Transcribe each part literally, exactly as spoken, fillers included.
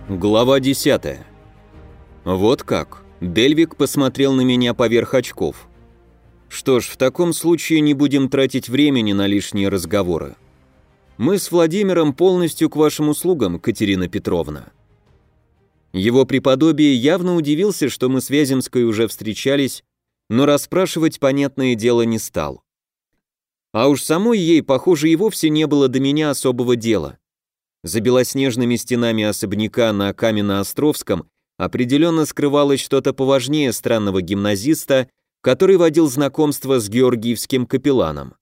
Глава десятая. Вот как. Дельвик посмотрел на меня поверх очков. Что ж, в таком случае не будем тратить времени на лишние разговоры. Мы с Владимиром полностью к вашим услугам, Катерина Петровна. Его преподобие явно удивился, что мы с Вяземской уже встречались, но расспрашивать, понятное дело, не стал. А уж самой ей, похоже, и вовсе не было до меня особого дела. За белоснежными стенами особняка на Каменноостровском определенно скрывалось что-то поважнее странного гимназиста, который водил знакомство с георгиевским капелланом.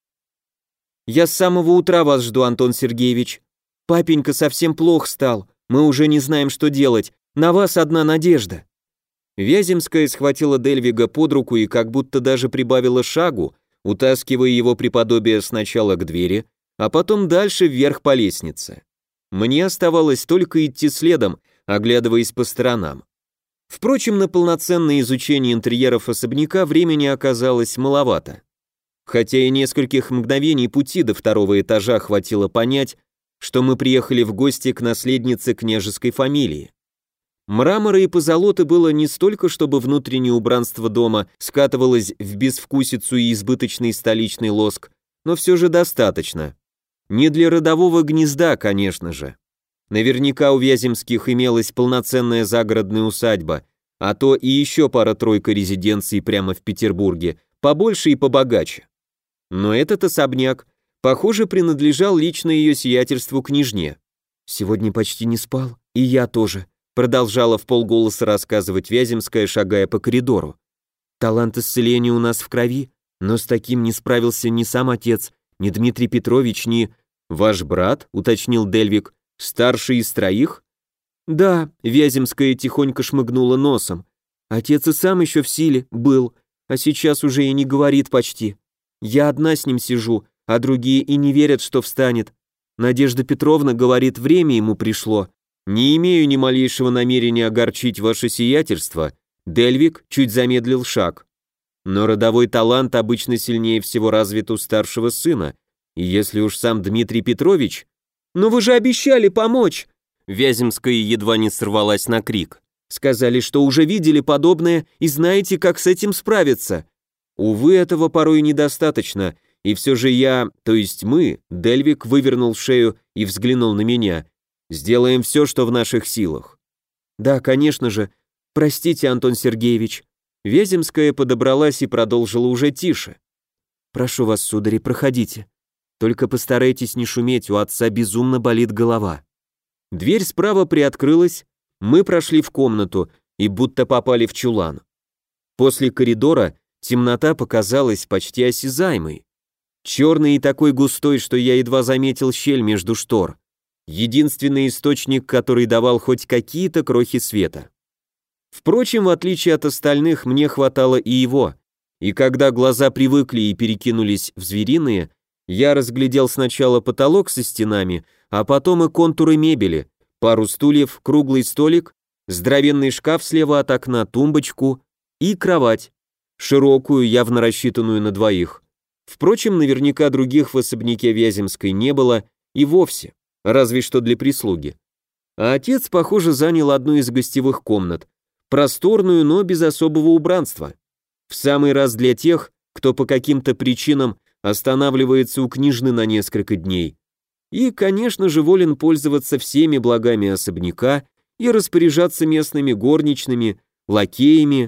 «Я с самого утра вас жду, Антон Сергеевич. Папенька совсем плох стал, мы уже не знаем, что делать, на вас одна надежда». Вяземская схватила Дельвига под руку и как будто даже прибавила шагу, утаскивая его преподобие сначала к двери, а потом дальше вверх по лестнице. Мне оставалось только идти следом, оглядываясь по сторонам. Впрочем, на полноценное изучение интерьеров особняка времени оказалось маловато. Хотя и нескольких мгновений пути до второго этажа хватило понять, что мы приехали в гости к наследнице княжеской фамилии. Мрамора и позолоты было не столько, чтобы внутреннее убранство дома скатывалось в безвкусицу и избыточный столичный лоск, но все же достаточно. Не для родового гнезда, конечно же. Наверняка у Вяземских имелась полноценная загородная усадьба, а то и еще пара-тройка резиденций прямо в Петербурге, побольше и побогаче. Но этот особняк, похоже, принадлежал лично ее сиятельству княжне. «Сегодня почти не спал, и я тоже», продолжала вполголоса рассказывать Вяземская, шагая по коридору. «Талант исцеления у нас в крови, но с таким не справился ни сам отец, ни Дмитрий Петрович, ни...» «Ваш брат», — уточнил Дельвик, — «старший из троих?» «Да», — Вяземская тихонько шмыгнула носом. «Отец и сам еще в силе, был, а сейчас уже и не говорит почти. Я одна с ним сижу, а другие и не верят, что встанет. Надежда Петровна говорит, время ему пришло. Не имею ни малейшего намерения огорчить ваше сиятельство», — Дельвик чуть замедлил шаг. «Но родовой талант обычно сильнее всего развит у старшего сына, и если уж сам Дмитрий Петрович...» «Но вы же обещали помочь!» Вяземская едва не сорвалась на крик. «Сказали, что уже видели подобное и знаете, как с этим справиться». «Увы, этого порой недостаточно, и все же я, то есть мы...» Дельвик вывернул шею и взглянул на меня. «Сделаем все, что в наших силах». «Да, конечно же. Простите, Антон Сергеевич». Вяземская подобралась и продолжила уже тише. «Прошу вас, судари, проходите. Только постарайтесь не шуметь, у отца безумно болит голова». Дверь справа приоткрылась, мы прошли в комнату и будто попали в чулан. После коридора темнота показалась почти осязаемой. Черный и такой густой, что я едва заметил щель между штор. Единственный источник, который давал хоть какие-то крохи света. Впрочем, в отличие от остальных, мне хватало и его, и когда глаза привыкли и перекинулись в звериные, я разглядел сначала потолок со стенами, а потом и контуры мебели, пару стульев, круглый столик, здоровенный шкаф слева от окна, тумбочку и кровать, широкую, явно рассчитанную на двоих. Впрочем, наверняка других в особняке Вяземской не было и вовсе, разве что для прислуги. А отец, похоже, занял одну из гостевых комнат, просторную, но без особого убранства. В самый раз для тех, кто по каким-то причинам останавливается у княжны на несколько дней. И, конечно же, волен пользоваться всеми благами особняка и распоряжаться местными горничными, лакеями.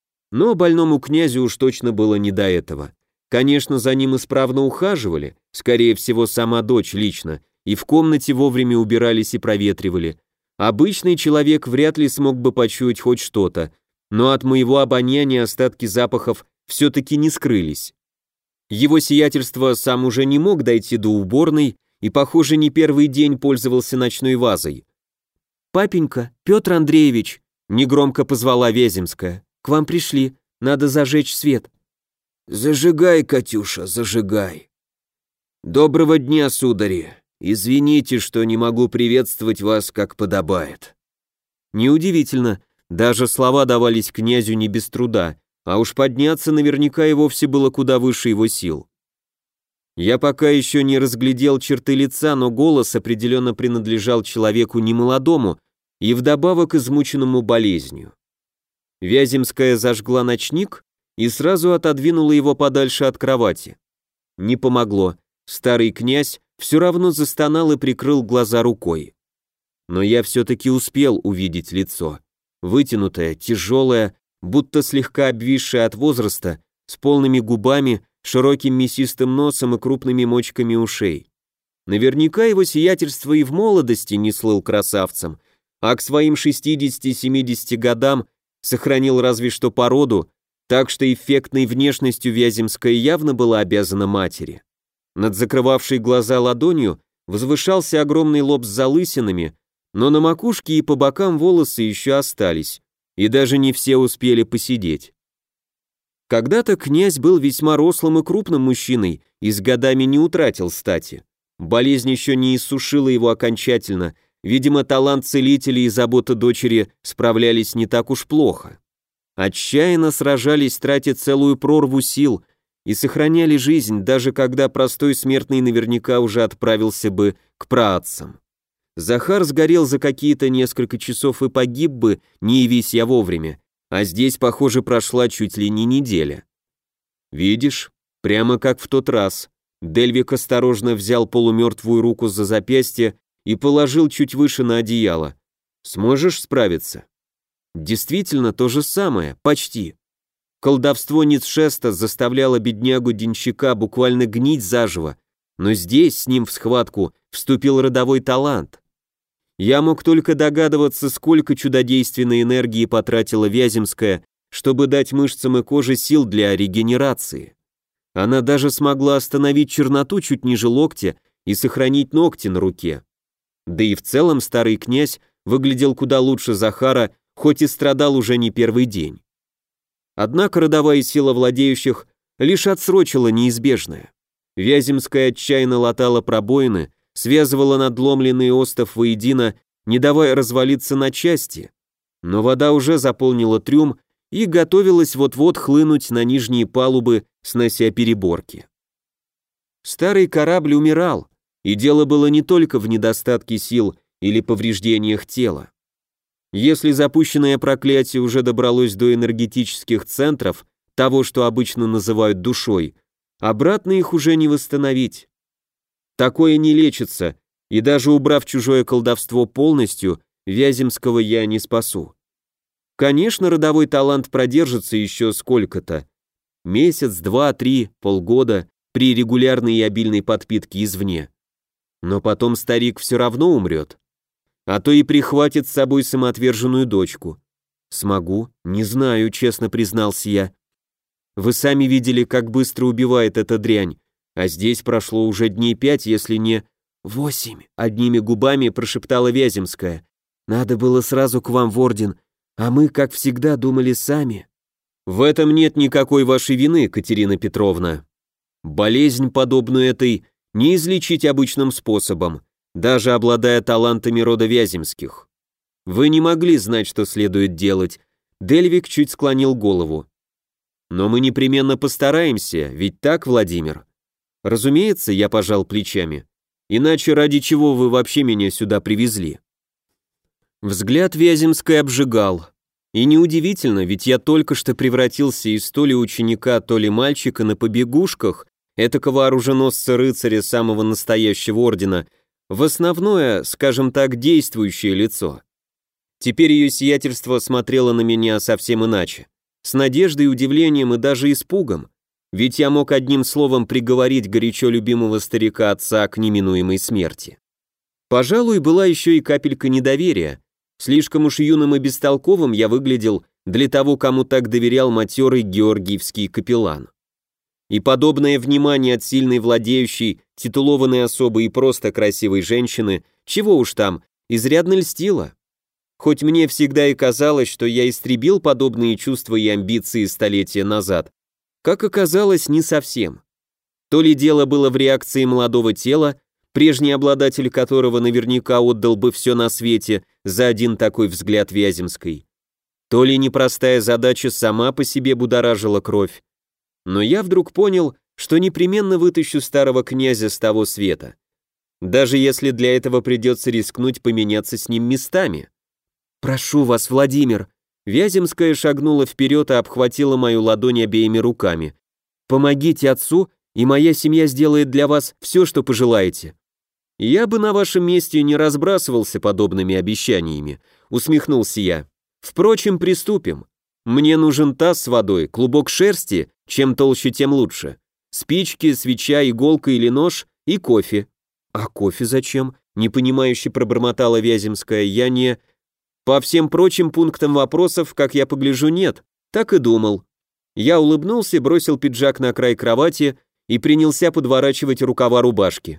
Но больному князю уж точно было не до этого. Конечно, за ним исправно ухаживали, скорее всего, сама дочь лично, и в комнате вовремя убирались и проветривали. Обычный человек вряд ли смог бы почуять хоть что-то, но от моего обоняния остатки запахов все-таки не скрылись. Его сиятельство сам уже не мог дойти до уборной и, похоже, не первый день пользовался ночной вазой. «Папенька, Петр Андреевич», — негромко позвала Вяземская, — «к вам пришли, надо зажечь свет». «Зажигай, Катюша, зажигай». «Доброго дня, судари. Извините, что не могу приветствовать вас, как подобает». Неудивительно, даже слова давались князю не без труда, а уж подняться наверняка и вовсе было куда выше его сил. Я пока еще не разглядел черты лица, но голос определенно принадлежал человеку немолодому и вдобавок измученному болезнью. Вяземская зажгла ночник и сразу отодвинула его подальше от кровати. Не помогло, старый князь все равно застонал и прикрыл глаза рукой. Но я все-таки успел увидеть лицо. Вытянутое, тяжелое, будто слегка обвисшее от возраста, с полными губами, широким мясистым носом и крупными мочками ушей. Наверняка его сиятельство и в молодости не слыл красавцем, а к своим шестидесяти-семидесяти годам сохранил разве что породу, так что эффектной внешностью Вяземская явно была обязана матери. Над закрывавшей глаза ладонью возвышался огромный лоб с залысинами, но на макушке и по бокам волосы еще остались, и даже не все успели поседеть. Когда-то князь был весьма рослым и крупным мужчиной и с годами не утратил стати. Болезнь еще не иссушила его окончательно, видимо, талант целителя и забота дочери справлялись не так уж плохо. Отчаянно сражались, тратя целую прорву сил, и сохраняли жизнь, даже когда простой смертный наверняка уже отправился бы к праотцам. Захар сгорел за какие-то несколько часов и погиб бы, не явись я вовремя, а здесь, похоже, прошла чуть ли не неделя. Видишь, прямо как в тот раз. Дельвик осторожно взял полумертвую руку за запястье и положил чуть выше на одеяло. Сможешь справиться? Действительно то же самое, почти. Колдовство Ницшеста заставляло беднягу-денщика буквально гнить заживо, но здесь с ним в схватку вступил родовой талант. Я мог только догадываться, сколько чудодейственной энергии потратила Вяземская, чтобы дать мышцам и коже сил для регенерации. Она даже смогла остановить черноту чуть ниже локтя и сохранить ногти на руке. Да и в целом старый князь выглядел куда лучше Захара, хоть и страдал уже не первый день. Однако родовая сила владеющих лишь отсрочила неизбежное. Вяземская отчаянно латала пробоины, связывала надломленный остов воедино, не давая развалиться на части, но вода уже заполнила трюм и готовилась вот-вот хлынуть на нижние палубы, снося переборки. Старый корабль умирал, и дело было не только в недостатке сил или повреждениях тела. Если запущенное проклятие уже добралось до энергетических центров, того, что обычно называют душой, обратно их уже не восстановить. Такое не лечится, и даже убрав чужое колдовство полностью, Вяземского я не спасу. Конечно, родовой талант продержится еще сколько-то. Месяц, два, три, полгода при регулярной и обильной подпитке извне. Но потом старик все равно умрет. А то и прихватит с собой самоотверженную дочку. Смогу? Не знаю, честно признался я. Вы сами видели, как быстро убивает эта дрянь, а здесь прошло уже дней пять, если не... Восемь, одними губами прошептала Вяземская. Надо было сразу к вам в орден, а мы, как всегда, думали сами. В этом нет никакой вашей вины, Катерина Петровна. Болезнь, подобную этой, не излечить обычным способом, даже обладая талантами рода Вяземских. Вы не могли знать, что следует делать. Дельвик чуть склонил голову. Но мы непременно постараемся, ведь так, Владимир? Разумеется, я пожал плечами. Иначе ради чего вы вообще меня сюда привезли? Взгляд Вяземской обжигал. И неудивительно, ведь я только что превратился из то ли ученика, то ли мальчика на побегушках, этакого оруженосца-рыцаря самого настоящего ордена, в основное, скажем так, действующее лицо. Теперь ее сиятельство смотрело на меня совсем иначе, с надеждой, удивлением и даже испугом, ведь я мог одним словом приговорить горячо любимого старика отца к неминуемой смерти. Пожалуй, была еще и капелька недоверия. Слишком уж юным и бестолковым я выглядел для того, кому так доверял матерый георгиевский капеллан. И подобное внимание от сильной владеющей, титулованной особы и просто красивой женщины, чего уж там, изрядно льстило. Хоть мне всегда и казалось, что я истребил подобные чувства и амбиции столетия назад, как оказалось, не совсем. То ли дело было в реакции молодого тела, прежний обладатель которого наверняка отдал бы все на свете за один такой взгляд Вяземской, то ли непростая задача сама по себе будоражила кровь. Но я вдруг понял, что непременно вытащу старого князя с того света, даже если для этого придется рискнуть поменяться с ним местами. «Прошу вас, Владимир!» Вяземская шагнула вперед и обхватила мою ладонь обеими руками. «Помогите отцу, и моя семья сделает для вас все, что пожелаете». «Я бы на вашем месте не разбрасывался подобными обещаниями», усмехнулся я. «Впрочем, приступим. Мне нужен таз с водой, клубок шерсти, чем толще, тем лучше, спички, свеча, иголка или нож и кофе». «А кофе зачем?» непонимающе пробормотала Вяземская. «Я не...» «По всем прочим пунктам вопросов, как я погляжу, нет. Так и думал». Я улыбнулся, бросил пиджак на край кровати и принялся подворачивать рукава рубашки.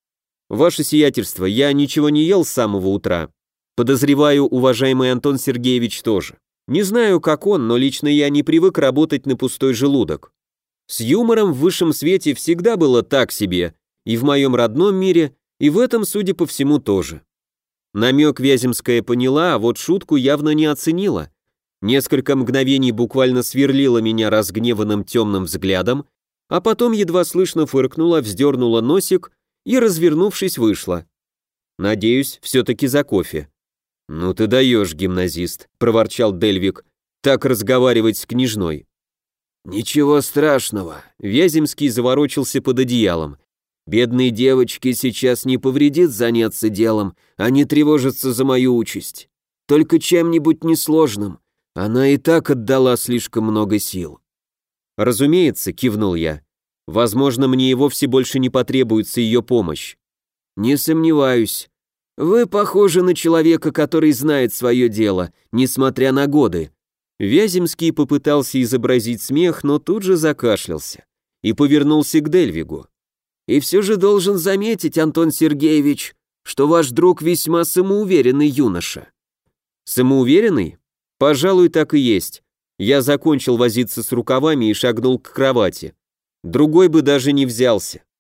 «Ваше сиятельство, я ничего не ел с самого утра. Подозреваю, уважаемый Антон Сергеевич тоже. Не знаю, как он, но лично я не привык работать на пустой желудок. С юмором в высшем свете всегда было так себе, и в моем родном мире, и в этом, судя по всему, тоже». Намек Вяземская поняла, а вот шутку явно не оценила. Несколько мгновений буквально сверлила меня разгневанным темным взглядом, а потом едва слышно фыркнула, вздернула носик и, развернувшись, вышла. «Надеюсь, все-таки за кофе». «Ну ты даешь, гимназист», — проворчал Дельвик, — «так разговаривать с княжной». «Ничего страшного», — Вяземский заворочился под одеялом. «Бедной девочке сейчас не повредит заняться делом, а не тревожиться за мою участь. Только чем-нибудь несложным. Она и так отдала слишком много сил». «Разумеется», — кивнул я. «Возможно, мне и вовсе больше не потребуется ее помощь». «Не сомневаюсь. Вы похожи на человека, который знает свое дело, несмотря на годы». Вяземский попытался изобразить смех, но тут же закашлялся и повернулся к Дельвигу. «И все же должен заметить, Антон Сергеевич, что ваш друг весьма самоуверенный юноша». «Самоуверенный? Пожалуй, так и есть». Я закончил возиться с рукавами и шагнул к кровати. Другой бы даже не взялся.